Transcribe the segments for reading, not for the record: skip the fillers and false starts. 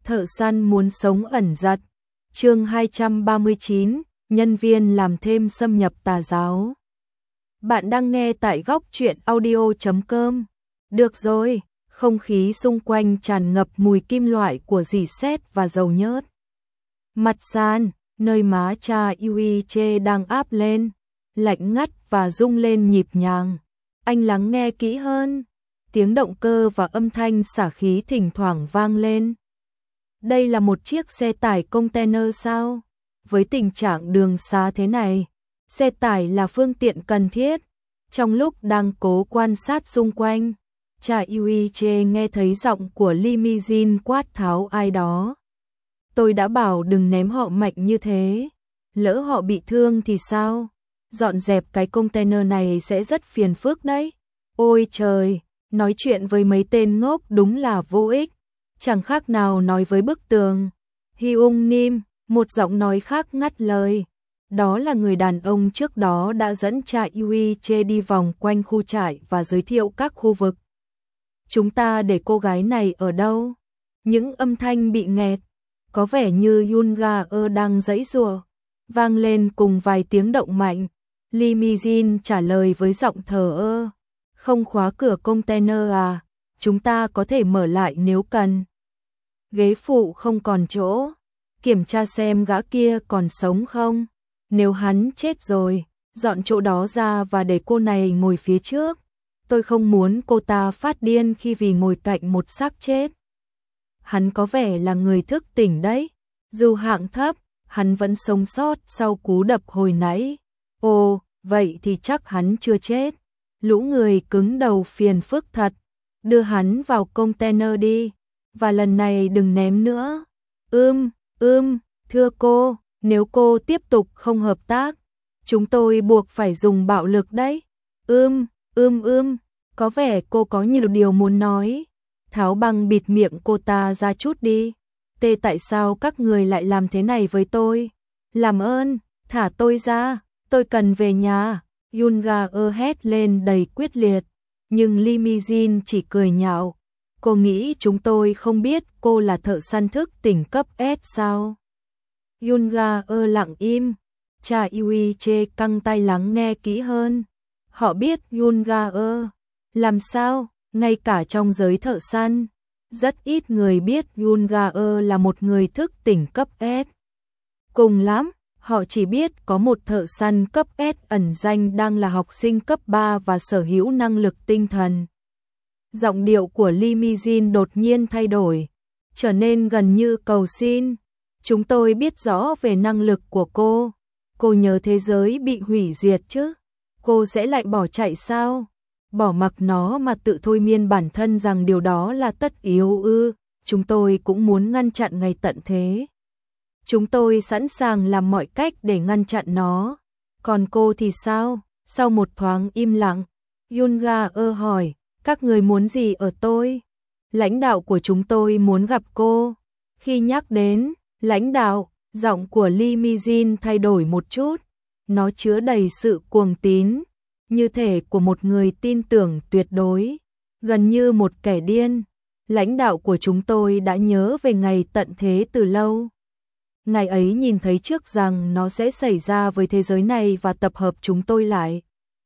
Thợ săn muốn sống ẩn giật. Chương 239, nhân viên làm thêm xâm nhập tà giáo. Bạn đang nghe tại góc truyện audio.com. Được rồi, không khí xung quanh tràn ngập mùi kim loại của rỉ sét và dầu nhớt. Mặt sàn, nơi má cha Yuiche đang áp lên, lạnh ngắt và rung lên nhịp nhàng. Anh lắng nghe kỹ hơn, tiếng động cơ và âm thanh xả khí thỉnh thoảng vang lên. Đây là một chiếc xe tải container sao? Với tình trạng đường xá thế này, xe tải là phương tiện cần thiết. Trong lúc đang cố quan sát xung quanh, cha Yuiche nghe thấy giọng của limousine quát tháo ai đó. Tôi đã bảo đừng ném họ mạnh như thế. Lỡ họ bị thương thì sao? Dọn dẹp cái container này sẽ rất phiền phức đấy. Ôi trời, nói chuyện với mấy tên ngốc đúng là vô ích. Chẳng khác nào nói với bức tường. Hyung Nim, một giọng nói khác ngắt lời. Đó là người đàn ông trước đó đã dẫn cha Yuiche đi vòng quanh khu trại và giới thiệu các khu vực. Chúng ta để cô gái này ở đâu? Những âm thanh bị nghẹt, có vẻ như Yunga đang giãy giụa, vang lên cùng vài tiếng động mạnh. Limousine trả lời với giọng thờ ơ. Không khóa cửa container à? Chúng ta có thể mở lại nếu cần. Ghế phụ không còn chỗ. Kiểm tra xem gã kia còn sống không. Nếu hắn chết rồi, dọn chỗ đó ra và để cô này ngồi phía trước. Tôi không muốn cô ta phát điên khi vì ngồi cạnh một xác chết. Hắn có vẻ là người thức tỉnh đấy. Dù hạng thấp, hắn vẫn sống sót sau cú đập hồi nãy. Ồ, vậy thì chắc hắn chưa chết. Lũ người cứng đầu phiền phức thật. Đưa hắn vào container đi. Và lần này đừng ném nữa. Thưa cô, nếu cô tiếp tục không hợp tác, chúng tôi buộc phải dùng bạo lực đấy. Có vẻ cô có nhiều điều muốn nói. Tháo băng bịt miệng cô ta ra chút đi. Tại sao các người lại làm thế này với tôi? Làm ơn, thả tôi ra, tôi cần về nhà. Yunga hét lên đầy quyết liệt, nhưng limousine chỉ cười nhạo. Cô nghĩ chúng tôi không biết cô là thợ săn thức tỉnh cấp S sao? Yunga lặng im, cha Yuiche căng tay lắng nghe kỹ hơn. Họ biết Yunga làm sao, ngay cả trong giới thợ săn, rất ít người biết Yunga là một người thức tỉnh cấp S. Cùng lắm, họ chỉ biết có một thợ săn cấp S ẩn danh đang là học sinh cấp 3 và sở hữu năng lực tinh thần. Giọng điệu của limousine đột nhiên thay đổi, trở nên gần như cầu xin. Chúng tôi biết rõ về năng lực của cô. Cô nhớ thế giới bị hủy diệt chứ? Cô sẽ lại bỏ chạy sao? Bỏ mặc nó mà tự thôi miên bản thân rằng điều đó là tất yếu ư? Chúng tôi cũng muốn ngăn chặn ngày tận thế. Chúng tôi sẵn sàng làm mọi cách để ngăn chặn nó. Còn cô thì sao? Sau một thoáng im lặng, Yunga hỏi, các người muốn gì ở tôi? Lãnh đạo của chúng tôi muốn gặp cô. Khi nhắc đến lãnh đạo, giọng của limousine thay đổi một chút. Nó chứa đầy sự cuồng tín, như thể của một người tin tưởng tuyệt đối, gần như một kẻ điên. Lãnh đạo của chúng tôi đã nhớ về ngày tận thế từ lâu. Ngày ấy nhìn thấy trước rằng nó sẽ xảy ra với thế giới này và tập hợp chúng tôi lại.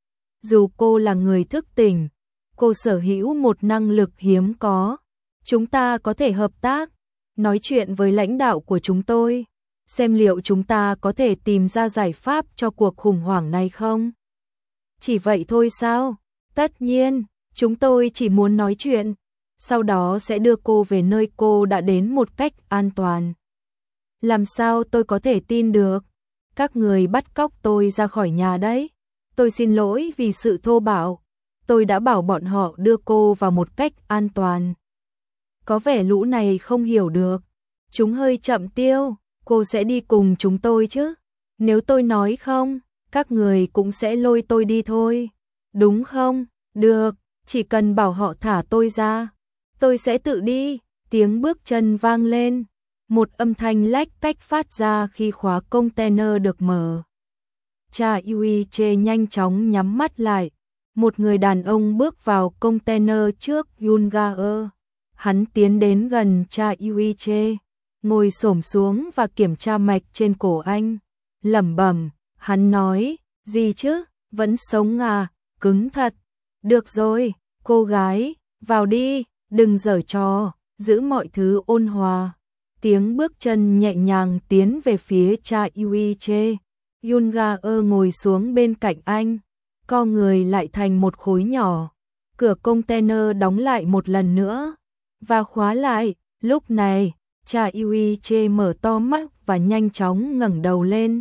Dù cô là người thức tỉnh, cô sở hữu một năng lực hiếm có. Chúng ta có thể hợp tác, nói chuyện với lãnh đạo của chúng tôi, xem liệu chúng ta có thể tìm ra giải pháp cho cuộc khủng hoảng này không? Chỉ vậy thôi sao? Tất nhiên, chúng tôi chỉ muốn nói chuyện, sau đó sẽ đưa cô về nơi cô đã đến một cách an toàn. Làm sao tôi có thể tin được? Các người bắt cóc tôi ra khỏi nhà đấy. Tôi xin lỗi vì sự thô bạo. Tôi đã bảo bọn họ đưa cô vào một cách an toàn. Có vẻ lũ này không hiểu được. Chúng hơi chậm tiêu. Cô sẽ đi cùng chúng tôi chứ? Nếu tôi nói không, các người cũng sẽ lôi tôi đi thôi. Đúng không? Được, chỉ cần bảo họ thả tôi ra. Tôi sẽ tự đi. Tiếng bước chân vang lên. Một âm thanh lách cách phát ra khi khóa container được mở. Cha Yuiche nhanh chóng nhắm mắt lại. Một người đàn ông bước vào container trước Yunga. Hắn tiến đến gần cha Yuiche, ngồi xổm xuống và kiểm tra mạch trên cổ anh. Lẩm bẩm, hắn nói, gì chứ, vẫn sống à, cứng thật. Được rồi, cô gái, vào đi, đừng giở trò, giữ mọi thứ ôn hòa. Tiếng bước chân nhẹ nhàng tiến về phía cha Yuiche. Yunga ngồi xuống bên cạnh anh, co người lại thành một khối nhỏ. Cửa container đóng lại một lần nữa và khóa lại. Lúc này, cha Yuiche mở to mắt và nhanh chóng ngẩng đầu lên.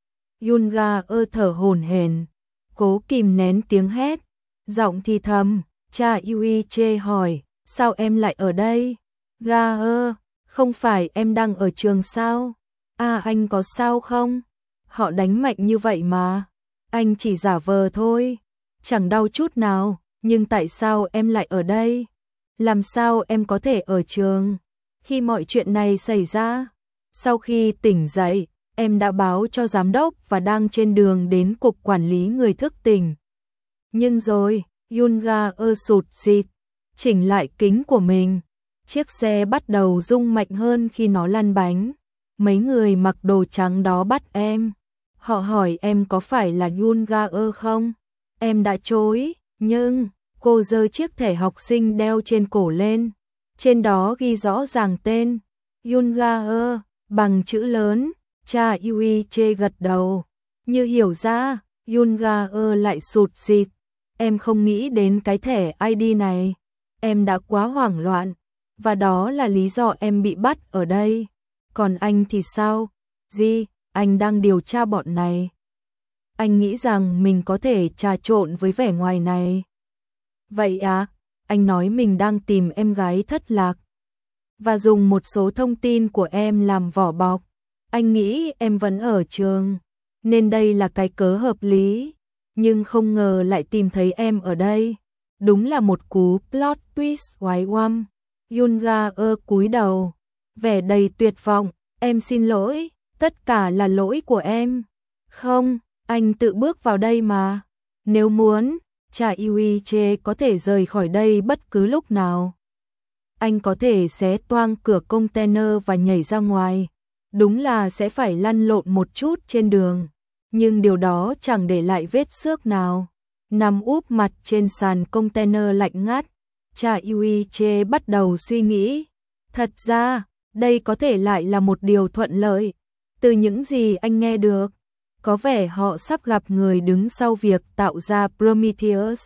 Yunga thở hổn hển, cố kìm nén tiếng hét, giọng thì thầm. Cha Yuiche hỏi, sao em lại ở đây? Ga không phải em đang ở trường sao? À, anh có sao không? Họ đánh mạnh như vậy mà. Anh chỉ giả vờ thôi, chẳng đau chút nào, nhưng tại sao em lại ở đây? Làm sao em có thể ở trường khi mọi chuyện này xảy ra? Sau khi tỉnh dậy, em đã báo cho giám đốc và đang trên đường đến cục quản lý người thức tỉnh. Nhưng rồi, Yunga sụt sịt, chỉnh lại kính của mình. Chiếc xe bắt đầu rung mạnh hơn khi nó lăn bánh. Mấy người mặc đồ trắng đó bắt em. Họ hỏi em có phải là Yunga không? Em đã chối, nhưng cô giơ chiếc thẻ học sinh đeo trên cổ lên. Trên đó ghi rõ ràng tên Yunga bằng chữ lớn. Cha Yuiche gật đầu, như hiểu ra. Yunga lại sụt sịt. Em không nghĩ đến cái thẻ ID này. Em đã quá hoảng loạn, và đó là lý do em bị bắt ở đây. Còn anh thì sao? Gì? Anh đang điều tra bọn này. Anh nghĩ rằng mình có thể trà trộn với vẻ ngoài này. Vậy à? Anh nói mình đang tìm em gái thất lạc và dùng một số thông tin của em làm vỏ bọc. Anh nghĩ em vẫn ở trường, nên đây là cái cớ hợp lý. Nhưng không ngờ lại tìm thấy em ở đây. Đúng là một cú plot twist oái oăm. Yunga cúi đầu, vẻ đầy tuyệt vọng. Em xin lỗi, tất cả là lỗi của em. Không, anh tự bước vào đây mà. Nếu muốn, cha Yuiche có thể rời khỏi đây bất cứ lúc nào. Anh có thể xé toang cửa container và nhảy ra ngoài. Đúng là sẽ phải lăn lộn một chút trên đường, nhưng điều đó chẳng để lại vết xước nào. Nằm úp mặt trên sàn container lạnh ngắt, cha Yuiche bắt đầu suy nghĩ. Thật ra, đây có thể lại là một điều thuận lợi. Từ những gì anh nghe được, có vẻ họ sắp gặp người đứng sau việc tạo ra Prometheus.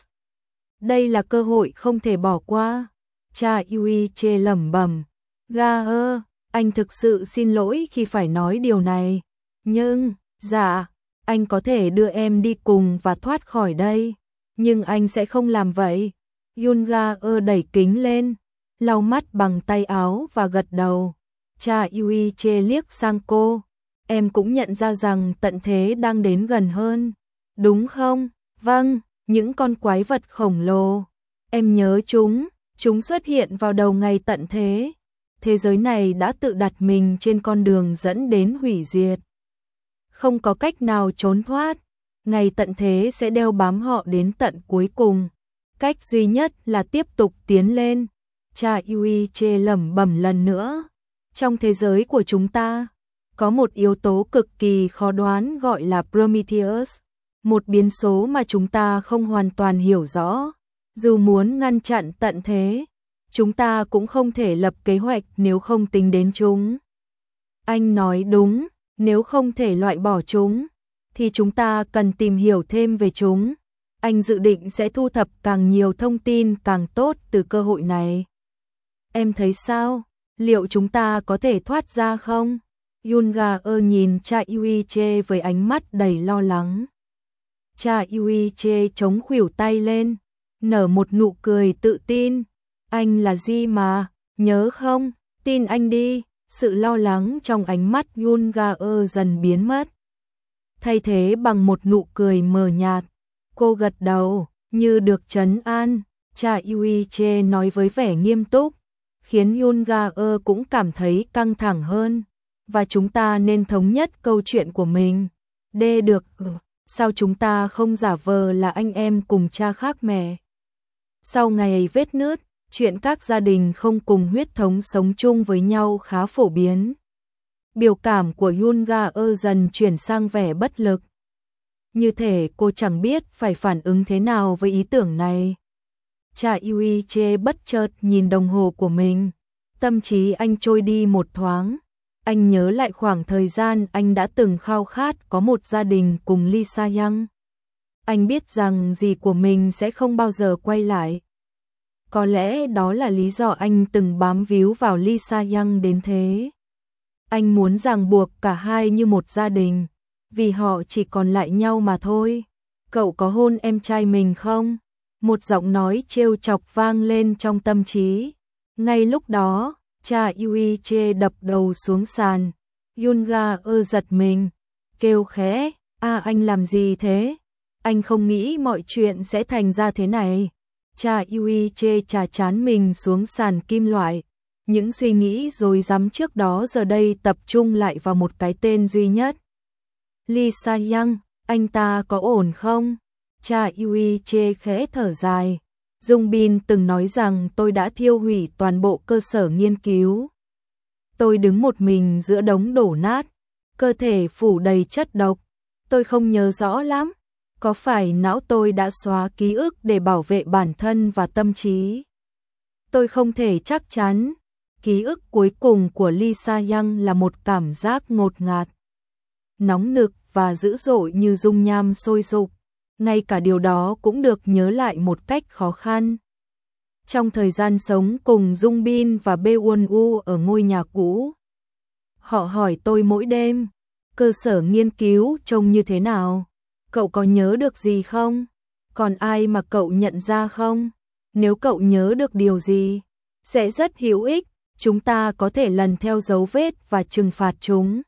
Đây là cơ hội không thể bỏ qua. Cha Yuiche lẩm bẩm. Ga anh thực sự xin lỗi khi phải nói điều này. Nhưng, dạ, anh có thể đưa em đi cùng và thoát khỏi đây. Nhưng anh sẽ không làm vậy. Yunga đẩy kính lên, lau mắt bằng tay áo và gật đầu. Cha Yuiche liếc sang cô. Em cũng nhận ra rằng tận thế đang đến gần hơn, đúng không? Vâng, những con quái vật khổng lồ. Em nhớ chúng xuất hiện vào đầu ngày tận thế. Thế giới này đã tự đặt mình trên con đường dẫn đến hủy diệt. Không có cách nào trốn thoát. Ngày tận thế sẽ đeo bám họ đến tận cuối cùng. Cách duy nhất là tiếp tục tiến lên. Cha Yuiche lẩm bẩm lần nữa. Trong thế giới của chúng ta, có một yếu tố cực kỳ khó đoán gọi là Prometheus. Một biến số mà chúng ta không hoàn toàn hiểu rõ. Dù muốn ngăn chặn tận thế, chúng ta cũng không thể lập kế hoạch nếu không tính đến chúng. Anh nói đúng, nếu không thể loại bỏ chúng, thì chúng ta cần tìm hiểu thêm về chúng. Anh dự định sẽ thu thập càng nhiều thông tin càng tốt từ cơ hội này. Em thấy sao? Liệu chúng ta có thể thoát ra không? Yunga nhìn cha Yuiche với ánh mắt đầy lo lắng. Cha Yuiche chống khuỷu tay lên, nở một nụ cười tự tin. Anh là gì mà, nhớ không? Tin anh đi. Sự lo lắng trong ánh mắt Yunga dần biến mất, thay thế bằng một nụ cười mờ nhạt. Cô gật đầu, như được trấn an. Cha Yuiche nói với vẻ nghiêm túc, khiến Yunga cũng cảm thấy căng thẳng hơn. Và chúng ta nên thống nhất câu chuyện của mình. Được, sao chúng ta không giả vờ là anh em cùng cha khác mẹ? Sau ngày vết nứt, chuyện các gia đình không cùng huyết thống sống chung với nhau khá phổ biến. Biểu cảm của Yoon Ga dần chuyển sang vẻ bất lực. Như thể cô chẳng biết phải phản ứng thế nào với ý tưởng này. Cha Yui Che bất chợt nhìn đồng hồ của mình. Tâm trí anh trôi đi một thoáng. Anh nhớ lại khoảng thời gian anh đã từng khao khát có một gia đình cùng Lee Sa-young. Anh biết rằng dì của mình sẽ không bao giờ quay lại. Có lẽ đó là lý do anh từng bám víu vào Lee Sa-young đến thế. Anh muốn ràng buộc cả hai như một gia đình, vì họ chỉ còn lại nhau mà thôi. Cậu có hôn em trai mình không? Một giọng nói trêu chọc vang lên trong tâm trí. Ngay lúc đó, cha Yui Che đập đầu xuống sàn. Yoon Ga giật mình, kêu khẽ, anh làm gì thế? Anh không nghĩ mọi chuyện sẽ thành ra thế này. Cha Yui Che chà chán mình xuống sàn kim loại. Những suy nghĩ rối rắm trước đó giờ đây tập trung lại vào một cái tên duy nhất. Lee Sa-young, anh ta có ổn không? Cha Yui Che khẽ thở dài. Dung Bin từng nói rằng tôi đã thiêu hủy toàn bộ cơ sở nghiên cứu. Tôi đứng một mình giữa đống đổ nát, cơ thể phủ đầy chất độc. Tôi không nhớ rõ lắm. Có phải não tôi đã xóa ký ức để bảo vệ bản thân và tâm trí? Tôi không thể chắc chắn. Ký ức cuối cùng của Lee Sa-young là một cảm giác ngột ngạt, nóng nực và dữ dội như dung nham sôi sục. Ngay cả điều đó cũng được nhớ lại một cách khó khăn. Trong thời gian sống cùng Dung Bin và Bae Won Woo ở ngôi nhà cũ, họ hỏi tôi mỗi đêm, cơ sở nghiên cứu trông như thế nào? Cậu có nhớ được gì không? Còn ai mà cậu nhận ra không? Nếu cậu nhớ được điều gì, sẽ rất hữu ích, chúng ta có thể lần theo dấu vết và trừng phạt chúng.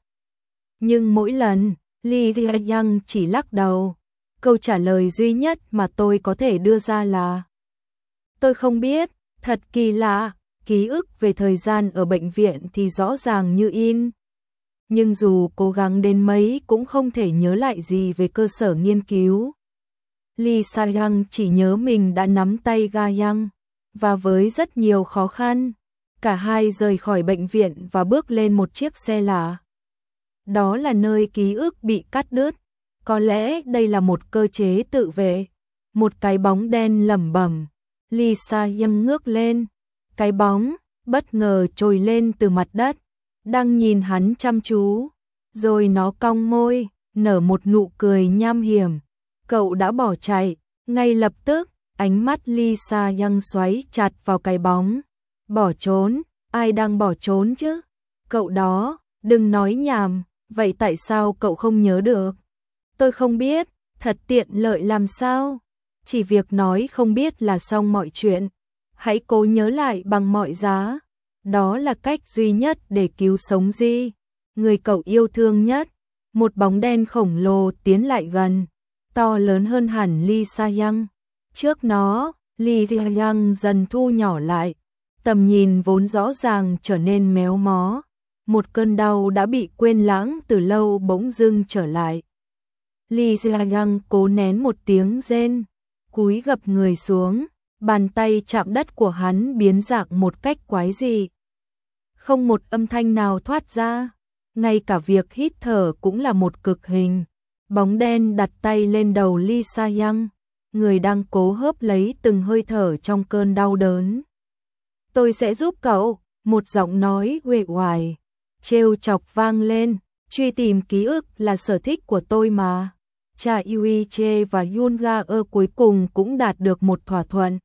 Nhưng mỗi lần, Lee Sa-young chỉ lắc đầu. Câu trả lời duy nhất mà tôi có thể đưa ra là tôi không biết. Thật kỳ lạ, ký ức về thời gian ở bệnh viện thì rõ ràng như in. Nhưng dù cố gắng đến mấy cũng không thể nhớ lại gì về cơ sở nghiên cứu. Lee Sa-young chỉ nhớ mình đã nắm tay Ga-young, và với rất nhiều khó khăn, cả hai rời khỏi bệnh viện và bước lên một chiếc xe lạ. Đó là nơi ký ức bị cắt đứt. Có lẽ đây là một cơ chế tự vệ. Một cái bóng đen lẩm bẩm. Lee Sa-young ngước lên. Cái bóng bất ngờ trồi lên từ mặt đất, đang nhìn hắn chăm chú. Rồi nó cong môi, nở một nụ cười nham hiểm. Cậu đã bỏ chạy. Ngay lập tức, ánh mắt Lee Sa-young xoáy chặt vào cái bóng. Bỏ trốn? Ai đang bỏ trốn chứ? Cậu đó, đừng nói nhảm. Vậy tại sao cậu không nhớ được? Tôi không biết, thật tiện lợi làm sao? Chỉ việc nói không biết là xong mọi chuyện. Hãy cố nhớ lại bằng mọi giá. Đó là cách duy nhất để cứu sống Ji, người cậu yêu thương nhất. Một bóng đen khổng lồ tiến lại gần, to lớn hơn hẳn Lee Sa-young. Trước nó, Lee Sa-young dần thu nhỏ lại. Tầm nhìn vốn rõ ràng trở nên méo mó. Một cơn đau đã bị quên lãng từ lâu bỗng dưng trở lại. Lee Sa-young cố nén một tiếng rên, cúi gập người xuống, bàn tay chạm đất của hắn biến dạng một cách quái dị. Không một âm thanh nào thoát ra, ngay cả việc hít thở cũng là một cực hình. Bóng đen đặt tay lên đầu Lee Sa-young, người đang cố hớp lấy từng hơi thở trong cơn đau đớn. Tôi sẽ giúp cậu, một giọng nói uể oải, trêu chọc vang lên. Truy tìm ký ức là sở thích của tôi mà. Cha Yui Che và Yoon Ga cuối cùng cũng đạt được một thỏa thuận.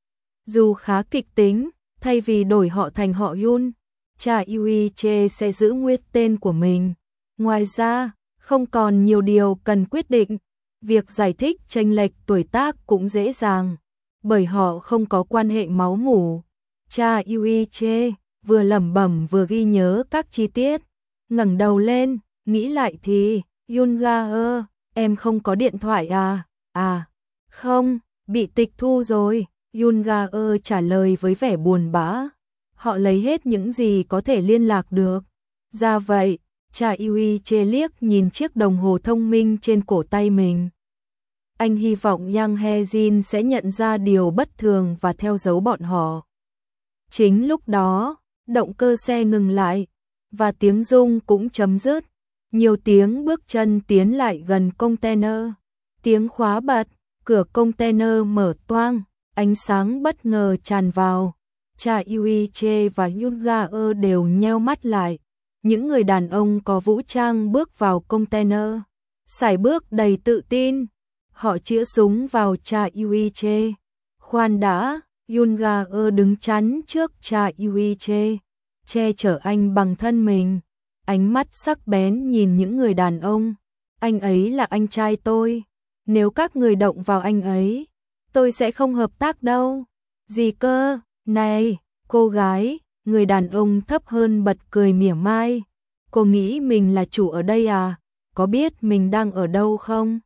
Dù khá kịch tính, thay vì đổi họ thành họ Yoon, cha Yui Che sẽ giữ nguyên tên của mình. Ngoài ra, không còn nhiều điều cần quyết định. Việc giải thích chênh lệch tuổi tác cũng dễ dàng, bởi họ không có quan hệ máu mủ. Cha Yui Che vừa lẩm bẩm vừa ghi nhớ các chi tiết. Ngẩng đầu lên, nghĩ lại thì, Yoon Ga em không có điện thoại à? À, không, bị tịch thu rồi. Yoon Ga trả lời với vẻ buồn bã. Họ lấy hết những gì có thể liên lạc được. Ra vậy, cha Yui Che liếc nhìn chiếc đồng hồ thông minh trên cổ tay mình. Anh hy vọng Yang Hye-jin sẽ nhận ra điều bất thường và theo dấu bọn họ. Chính lúc đó, động cơ xe ngừng lại. và tiếng rung cũng chấm dứt. Nhiều tiếng bước chân tiến lại gần container. Tiếng khóa bật, cửa container mở toang, ánh sáng bất ngờ tràn vào. Cha Yuiche và Yunga đều nheo mắt lại. Những người đàn ông có vũ trang bước vào container, sải bước đầy tự tin. Họ chĩa súng vào cha Yuiche. Khoan đã, Yunga đứng chắn trước cha Yuiche, che chở anh bằng thân mình. Ánh mắt sắc bén nhìn những người đàn ông. Anh ấy là anh trai tôi. Nếu các người động vào anh ấy, tôi sẽ không hợp tác đâu. Gì cơ? Này, cô gái, người đàn ông thấp hơn bật cười mỉa mai. Cô nghĩ mình là chủ ở đây à? Có biết mình đang ở đâu không?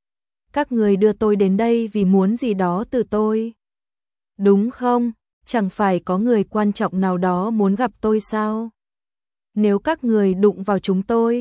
Các người đưa tôi đến đây vì muốn gì đó từ tôi. Đúng không? Chẳng phải có người quan trọng nào đó muốn gặp tôi sao? Nếu các người đụng vào chúng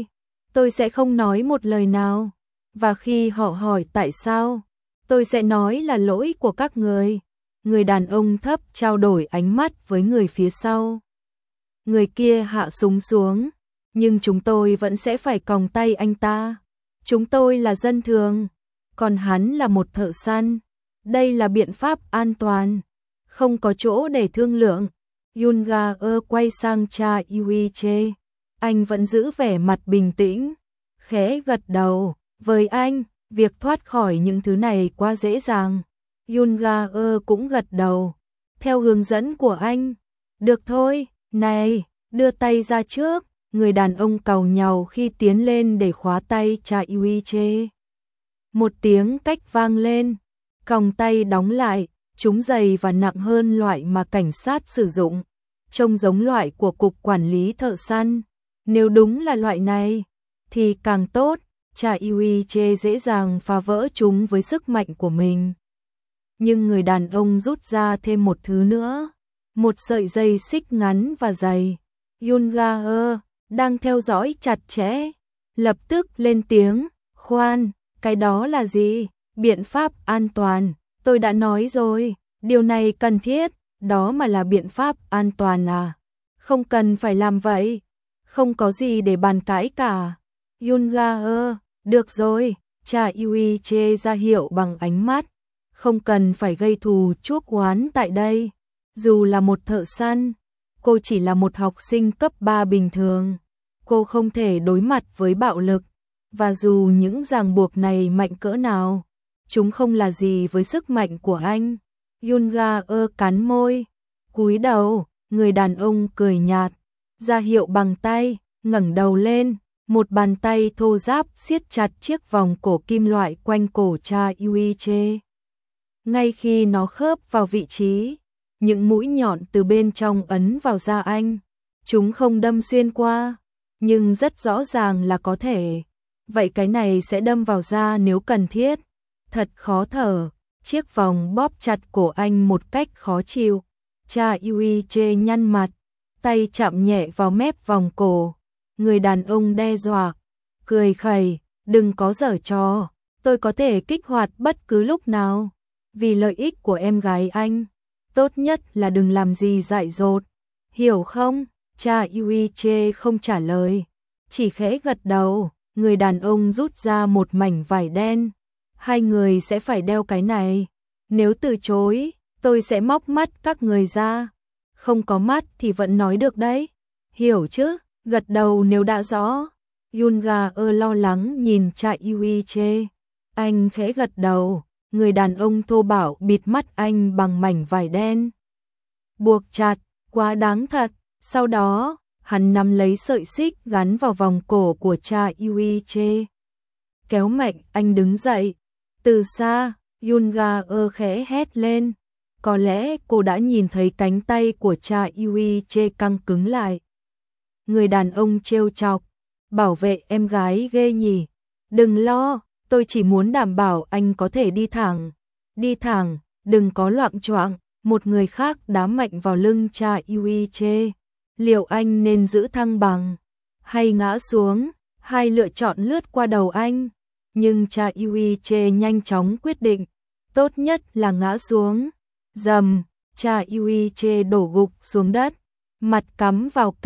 tôi sẽ không nói một lời nào. Và khi họ hỏi tại sao, tôi sẽ nói là lỗi của các người. Người đàn ông thấp trao đổi ánh mắt với người phía sau. Người kia hạ súng xuống, nhưng chúng tôi vẫn sẽ phải còng tay anh ta. Chúng tôi là dân thường, còn hắn là một thợ săn. Đây là biện pháp an toàn, không có chỗ để thương lượng. Yunga quay sang cha Yuiche. Anh vẫn giữ vẻ mặt bình tĩnh, khẽ gật đầu. Với anh, việc thoát khỏi những thứ này quá dễ dàng. Yunga cũng gật đầu, theo hướng dẫn của anh. Được thôi, này, đưa tay ra trước. Người đàn ông càu nhàu khi tiến lên để khóa tay cha Yuiche. Một tiếng cách vang lên, còng tay đóng lại, chúng dày và nặng hơn loại mà cảnh sát sử dụng, trông giống loại của cục quản lý thợ săn. Nếu đúng là loại này, thì càng tốt. Cha Yuiche dễ dàng phá vỡ chúng với sức mạnh của mình. Nhưng người đàn ông rút ra thêm một thứ nữa, một sợi dây xích ngắn và dày. Yunga đang theo dõi chặt chẽ, lập tức lên tiếng. Khoan, cái đó là gì? Biện pháp an toàn. Tôi đã nói rồi, điều này cần thiết. Đó mà là biện pháp an toàn à? Không cần phải làm vậy. Không có gì để bàn cãi cả. Yunga được rồi. Cha Yuiche ra hiệu bằng ánh mắt. Không cần phải gây thù chuốc oán tại đây. Dù là một thợ săn, cô chỉ là một học sinh cấp 3 bình thường. Cô không thể đối mặt với bạo lực. Và dù những ràng buộc này mạnh cỡ nào, chúng không là gì với sức mạnh của anh. Yunga cắn môi, cúi đầu. Người đàn ông cười nhạt, ra hiệu bằng tay, ngẩng đầu lên. Một bàn tay thô ráp siết chặt chiếc vòng cổ kim loại quanh cổ cha Yuiche. Ngay khi nó khớp vào vị trí, những mũi nhọn từ bên trong ấn vào da anh. Chúng không đâm xuyên qua, nhưng rất rõ ràng là có thể. Vậy cái này sẽ đâm vào da nếu cần thiết. Thật khó thở, chiếc vòng bóp chặt cổ anh một cách khó chịu. Cha Yuiche nhăn mặt, tay chạm nhẹ vào mép vòng cổ. Người đàn ông đe dọa, cười khẩy, đừng có giở trò, tôi có thể kích hoạt bất cứ lúc nào. Vì lợi ích của em gái anh, tốt nhất là đừng làm gì dại dột, hiểu không? Cha Yuiche không trả lời, chỉ khẽ gật đầu. Người đàn ông rút ra một mảnh vải đen. Hai người sẽ phải đeo cái này. Nếu từ chối, tôi sẽ móc mắt các người ra. Không có mắt thì vẫn nói được đấy. Hiểu chứ? Gật đầu nếu đã rõ. Yunga lo lắng nhìn cha Yuiche. Anh khẽ gật đầu. Người đàn ông thô bạo bịt mắt anh bằng mảnh vải đen. Buộc chặt, quá đáng thật. Sau đó, hắn nắm lấy sợi xích gắn vào vòng cổ của cha Yuiche. Kéo mạnh anh đứng dậy. Từ xa, Yunga khẽ hét lên. Có lẽ cô đã nhìn thấy cánh tay của cha Yuiche căng cứng lại. Người đàn ông trêu chọc. Bảo vệ em gái ghê nhỉ. Đừng lo, tôi chỉ muốn đảm bảo anh có thể đi thẳng. Đi thẳng, đừng có loạng choạng. Một người khác đá mạnh vào lưng cha Yuiche. Liệu anh nên giữ thăng bằng hay ngã xuống? Hai lựa chọn lướt qua đầu anh. Nhưng cha Yuiche nhanh chóng quyết định. Tốt nhất là ngã xuống. Rầm, cha Yuiche đổ gục xuống đất. Mặt cắm vào cát.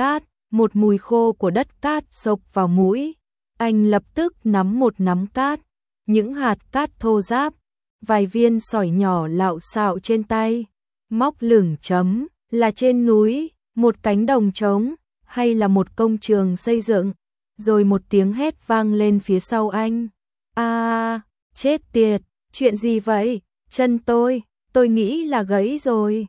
một mùi khô của đất cát xộc vào mũi. Anh lập tức nắm một nắm cát, những hạt cát thô ráp, vài viên sỏi nhỏ lạo xạo trên tay. Móc lửng chấm, là trên núi, một cánh đồng trống, hay là một công trường xây dựng? Rồi một tiếng hét vang lên phía sau anh. Chết tiệt, chuyện gì vậy? Chân tôi nghĩ là gãy rồi.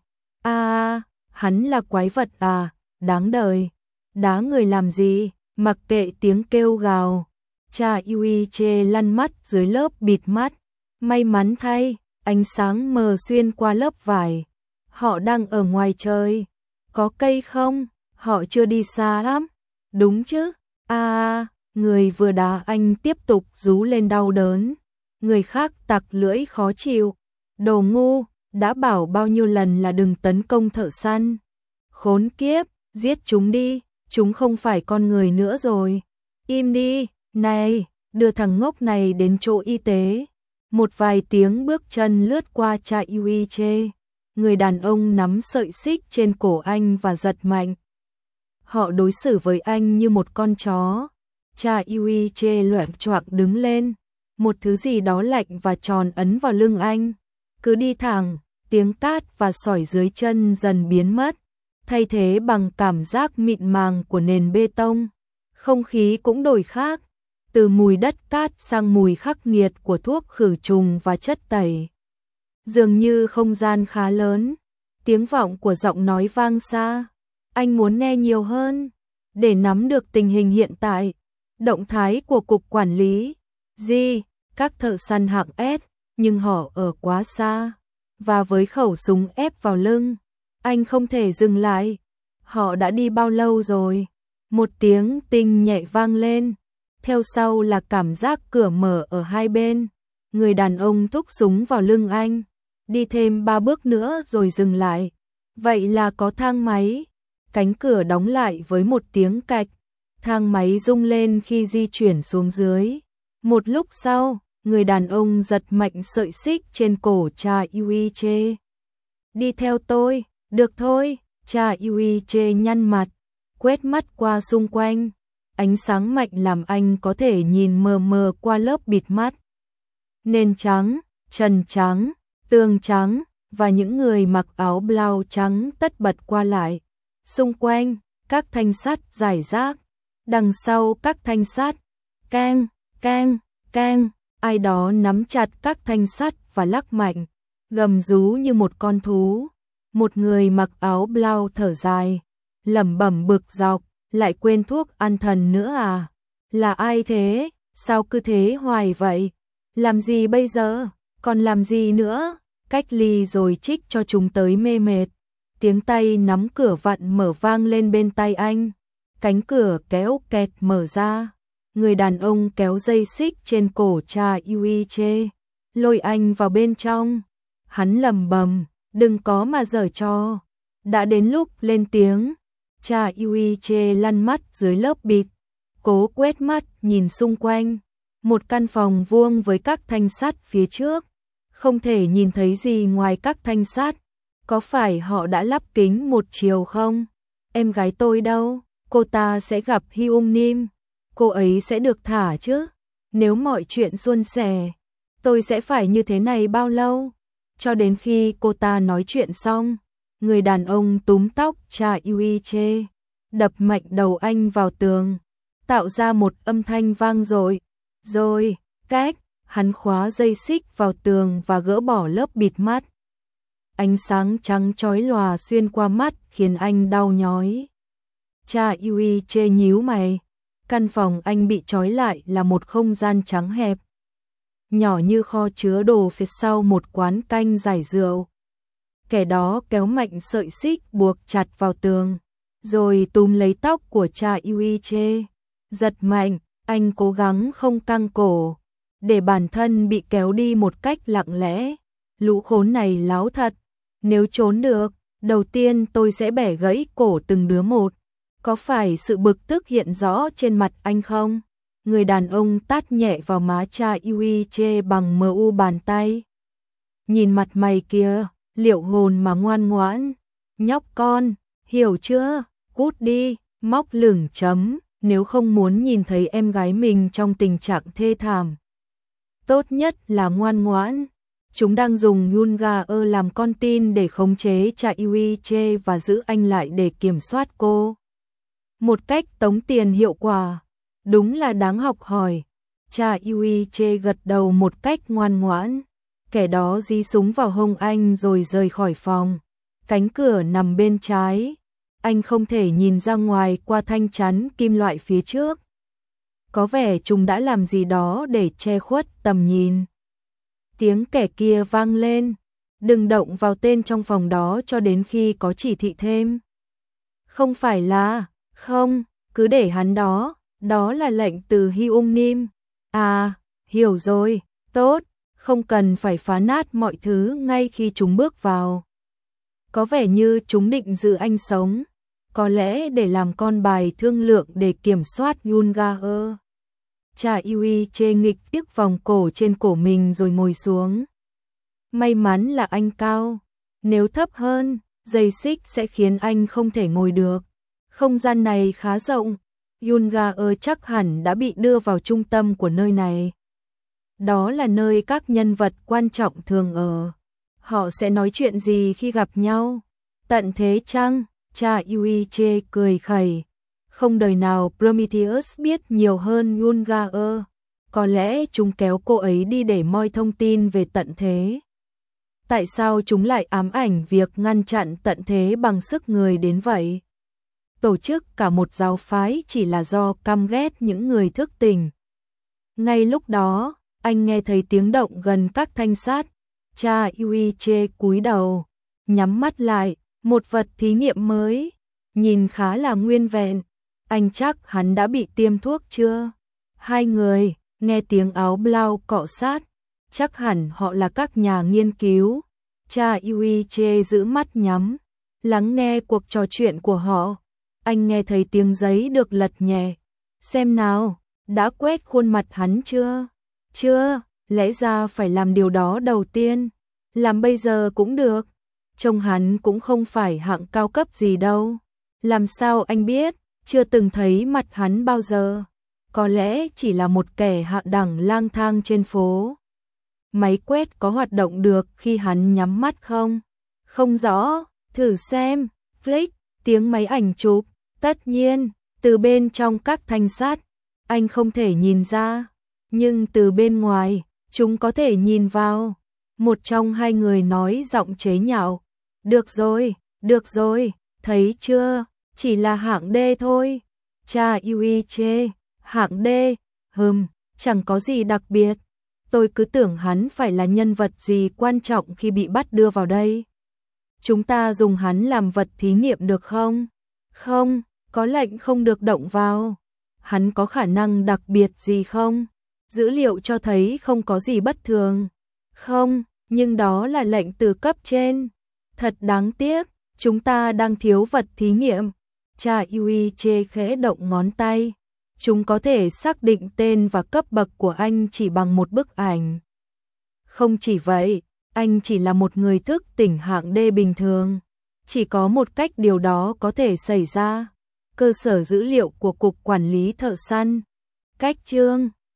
Hắn là quái vật à, đáng đời. Đá người làm gì, mặc kệ tiếng kêu gào. Cha Yuiche lăn mắt dưới lớp bịt mắt. May mắn thay, ánh sáng mờ xuyên qua lớp vải. Họ đang ở ngoài trời. Có cây không? Họ chưa đi xa lắm. Đúng chứ? Người vừa đá anh tiếp tục rú lên đau đớn. Người khác tặc lưỡi khó chịu. Đồ ngu, đã bảo bao nhiêu lần là đừng tấn công thợ săn. Khốn kiếp, giết chúng đi, chúng không phải con người nữa rồi. Im đi, này, đưa thằng ngốc này đến chỗ y tế. Một vài tiếng bước chân lướt qua cha Yuiche. Người đàn ông nắm sợi xích trên cổ anh và giật mạnh. Họ đối xử với anh như một con chó. Cha Yuiche loạng choạng đứng lên. Một thứ gì đó lạnh và tròn ấn vào lưng anh. Cứ đi thẳng, tiếng cát và sỏi dưới chân dần biến mất, thay thế bằng cảm giác mịn màng của nền bê tông. Không khí cũng đổi khác, từ mùi đất cát sang mùi khắc nghiệt của thuốc khử trùng và chất tẩy. Dường như không gian khá lớn, tiếng vọng của giọng nói vang xa. Anh muốn nghe nhiều hơn, để nắm được tình hình hiện tại, động thái của cục quản lý. Các thợ săn hạng S, nhưng họ ở quá xa, và với khẩu súng ép vào lưng, anh không thể dừng lại. Họ đã đi bao lâu rồi? Một tiếng tinh nhẹ vang lên, theo sau là cảm giác cửa mở ở hai bên. Người đàn ông thúc súng vào lưng anh, đi thêm 3 bước nữa rồi dừng lại. Vậy là có thang máy. Cánh cửa đóng lại với một tiếng cạch, thang máy rung lên khi di chuyển xuống dưới. Một lúc sau, người đàn ông giật mạnh sợi xích trên cổ cha Yuiche. Đi theo tôi, được thôi. Cha Yuiche nhăn mặt, quét mắt qua xung quanh. Ánh sáng mạnh làm anh có thể nhìn mờ mờ qua lớp bịt mắt. Nền trắng, trần trắng, tường trắng, và những người mặc áo blau trắng tất bật qua lại. Xung quanh, các thanh sắt rải rác. Đằng sau các thanh sắt, keng, keng, keng. Ai đó nắm chặt các thanh sắt và lắc mạnh, gầm rú như một con thú. Một người mặc áo blau thở dài, lẩm bẩm bực dọc, lại quên thuốc an thần nữa à? Là ai thế? Sao cứ thế hoài vậy? Làm gì bây giờ? Còn làm gì nữa? Cách ly rồi trích cho chúng tới mê mệt. Tiếng tay nắm cửa vặn mở vang lên bên tai anh. Cánh cửa kéo kẹt mở ra. Người đàn ông kéo dây xích trên cổ cha Yuiche, lôi anh vào bên trong. Hắn lẩm bẩm, đừng có mà giở trò. Đã đến lúc lên tiếng. Cha Yuiche lăn mắt dưới lớp bịt, cố quét mắt nhìn xung quanh. Một căn phòng vuông với các thanh sắt phía trước, không thể nhìn thấy gì ngoài các thanh sắt. Có phải họ đã lắp kính một chiều không? Em gái tôi đâu? Cô ta sẽ gặp Hyung Nim. Cô ấy sẽ được thả chứ? Nếu mọi chuyện suôn sẻ, tôi sẽ phải như thế này bao lâu? Cho đến khi cô ta nói chuyện xong, người đàn ông túm tóc cha Yuiche, đập mạnh đầu anh vào tường, tạo ra một âm thanh vang dội. Rồi, cách, hắn khóa dây xích vào tường và gỡ bỏ lớp bịt mắt. Ánh sáng trắng chói lòa xuyên qua mắt khiến anh đau nhói. Cha Yuiche nhíu mày. Căn phòng anh bị trói lại là một không gian trắng hẹp, nhỏ như kho chứa đồ phía sau một quán canh giải rượu. Kẻ đó kéo mạnh sợi xích buộc chặt vào tường, rồi túm lấy tóc của cha Yuiche. Giật mạnh, anh cố gắng không căng cổ, để bản thân bị kéo đi một cách lặng lẽ. Lũ khốn này láo thật. Nếu trốn được, đầu tiên tôi sẽ bẻ gãy cổ từng đứa một. Có phải sự bực tức hiện rõ trên mặt anh không? Người đàn ông tát nhẹ vào má cha Yuiche bằng mu bàn tay. Nhìn mặt mày kia, liệu hồn mà ngoan ngoãn. Nhóc con, hiểu chưa? Cút đi, Móc lửng chấm, nếu không muốn nhìn thấy em gái mình trong tình trạng thê thảm. Tốt nhất là ngoan ngoãn. Chúng đang dùng Yunga làm con tin để khống chế cha Yuiche và giữ anh lại để kiểm soát cô. Một cách tống tiền hiệu quả. Đúng là đáng học hỏi. Cha Yuiche gật đầu một cách ngoan ngoãn. Kẻ đó dí súng vào hông anh rồi rời khỏi phòng. Cánh cửa nằm bên trái. Anh không thể nhìn ra ngoài qua thanh chắn kim loại phía trước. Có vẻ chúng đã làm gì đó để che khuất tầm nhìn. Tiếng kẻ kia vang lên. Đừng động vào tên trong phòng đó cho đến khi có chỉ thị thêm. Không phải là, không, cứ để hắn đó, đó là lệnh từ Hyung Nim. À, hiểu rồi, tốt, không cần phải phá nát mọi thứ ngay khi chúng bước vào. Có vẻ như chúng định giữ anh sống, có lẽ để làm con bài thương lượng để kiểm soát Yunga. Cha Yuiche nghịch tiếc vòng cổ trên cổ mình rồi ngồi xuống. May mắn là anh cao, nếu thấp hơn, dây xích sẽ khiến anh không thể ngồi được. Không gian này khá rộng, Yunga chắc hẳn đã bị đưa vào trung tâm của nơi này. Đó là nơi các nhân vật quan trọng thường ở. Họ sẽ nói chuyện gì khi gặp nhau? Tận thế chăng? Cha Yuiche cười khẩy. Không đời nào Prometheus biết nhiều hơn Yunga. Có lẽ chúng kéo cô ấy đi để moi thông tin về tận thế. Tại sao chúng lại ám ảnh việc ngăn chặn tận thế bằng sức người đến vậy? Tổ chức cả một giáo phái chỉ là do căm ghét những người thức tỉnh. Ngay lúc đó, anh nghe thấy tiếng động gần các thanh sát. Cha Yuiche cúi đầu, nhắm mắt lại, một vật thí nghiệm mới, nhìn khá là nguyên vẹn. Anh chắc hắn đã bị tiêm thuốc chưa? Hai người, nghe tiếng áo blau cọ sát, chắc hẳn họ là các nhà nghiên cứu. Cha Yuiche giữ mắt nhắm, lắng nghe cuộc trò chuyện của họ. Anh nghe thấy tiếng giấy được lật nhẹ. Xem nào, đã quét khuôn mặt hắn chưa? Chưa, lẽ ra phải làm điều đó đầu tiên. Làm bây giờ cũng được. Trông hắn cũng không phải hạng cao cấp gì đâu. Làm sao anh biết? Chưa từng thấy mặt hắn bao giờ. Có lẽ chỉ là một kẻ hạ đẳng lang thang trên phố. Máy quét có hoạt động được khi hắn nhắm mắt không? Không rõ, thử xem. Click, tiếng máy ảnh chụp. Tất nhiên, từ bên trong các thanh sát, anh không thể nhìn ra. Nhưng từ bên ngoài, chúng có thể nhìn vào. Một trong hai người nói giọng chế nhạo. Được rồi, thấy chưa? Chỉ là hạng D thôi. Cha Yuiche, hạng D, chẳng có gì đặc biệt. Tôi cứ tưởng hắn phải là nhân vật gì quan trọng khi bị bắt đưa vào đây. Chúng ta dùng hắn làm vật thí nghiệm được không? Không, có lệnh không được động vào. Hắn có khả năng đặc biệt gì không? Dữ liệu cho thấy không có gì bất thường. Không, nhưng đó là lệnh từ cấp trên. Thật đáng tiếc, chúng ta đang thiếu vật thí nghiệm. Cha Yuiche khẽ động ngón tay. Chúng có thể xác định tên và cấp bậc của anh chỉ bằng một bức ảnh. Không chỉ vậy, anh chỉ là một người thức tỉnh hạng D bình thường. Chỉ có một cách điều đó có thể xảy ra. Cơ sở dữ liệu của Cục Quản lý Thợ săn. Cách chương